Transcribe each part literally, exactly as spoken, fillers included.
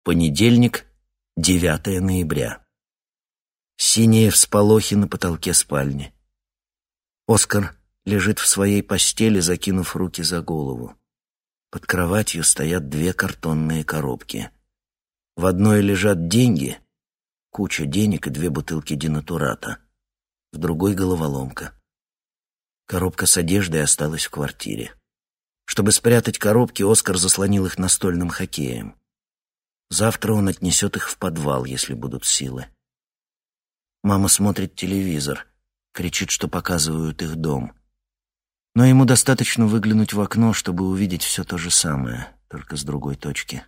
Понедельник, девятое ноября. Синие всполохи на потолке спальни. Оскар лежит в своей постели, закинув руки за голову. Под кроватью стоят две картонные коробки. В одной лежат деньги, куча денег и две бутылки денатурата. В другой — головоломка. Коробка с одеждой осталась в квартире. Чтобы спрятать коробки, Оскар заслонил их настольным хоккеем. Завтра он отнесет их в подвал, если будут силы. Мама смотрит телевизор, кричит, что показывают их дом. Но ему достаточно выглянуть в окно, чтобы увидеть все то же самое, только с другой точки.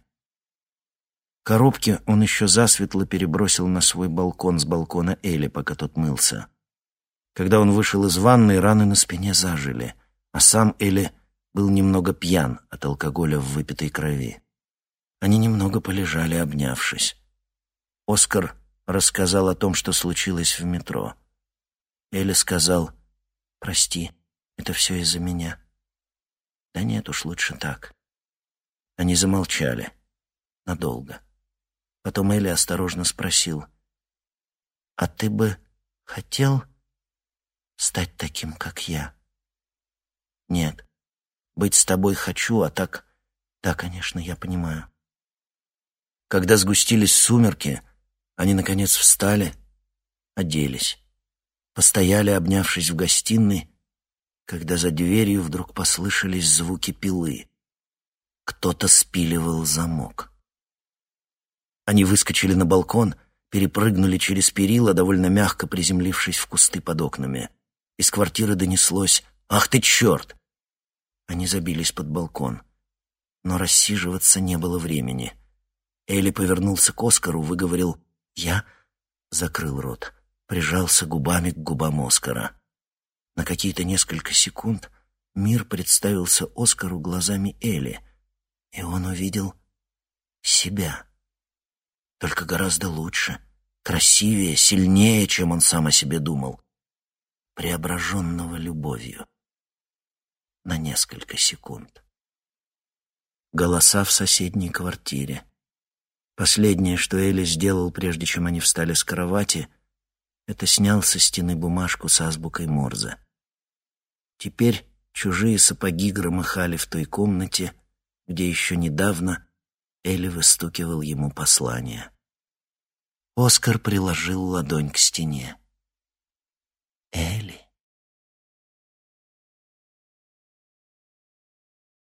Коробки он еще засветло перебросил на свой балкон с балкона Элли, пока тот мылся. Когда он вышел из ванной, раны на спине зажили, а сам Элли был немного пьян от алкоголя в выпитой крови. Они немного полежали, обнявшись. Оскар рассказал о том, что случилось в метро. Элли сказал: «Прости, это все из-за меня». «Да нет уж, лучше так». Они замолчали. Надолго. Потом Элли осторожно спросил: «А ты бы хотел стать таким, как я?» «Нет. Быть с тобой хочу, а так... Да, конечно, я понимаю». Когда сгустились сумерки, они, наконец, встали, оделись. Постояли, обнявшись в гостиной, когда за дверью вдруг послышались звуки пилы. Кто-то спиливал замок. Они выскочили на балкон, перепрыгнули через перила, довольно мягко приземлившись в кусты под окнами. Из квартиры донеслось: «Ах ты, черт!» Они забились под балкон. Но рассиживаться не было времени. Элли повернулся к Оскару, выговорил «Я», закрыл рот, прижался губами к губам Оскара. На какие-то несколько секунд мир представился Оскару глазами Элли, и он увидел себя. Только гораздо лучше, красивее, сильнее, чем он сам о себе думал. Преображенного любовью. На несколько секунд. Голоса в соседней квартире. Последнее, что Элли сделал, прежде чем они встали с кровати, это снял со стены бумажку с азбукой Морзе. Теперь чужие сапоги громыхали в той комнате, где еще недавно Элли выстукивал ему послание. Оскар приложил ладонь к стене. «Элли».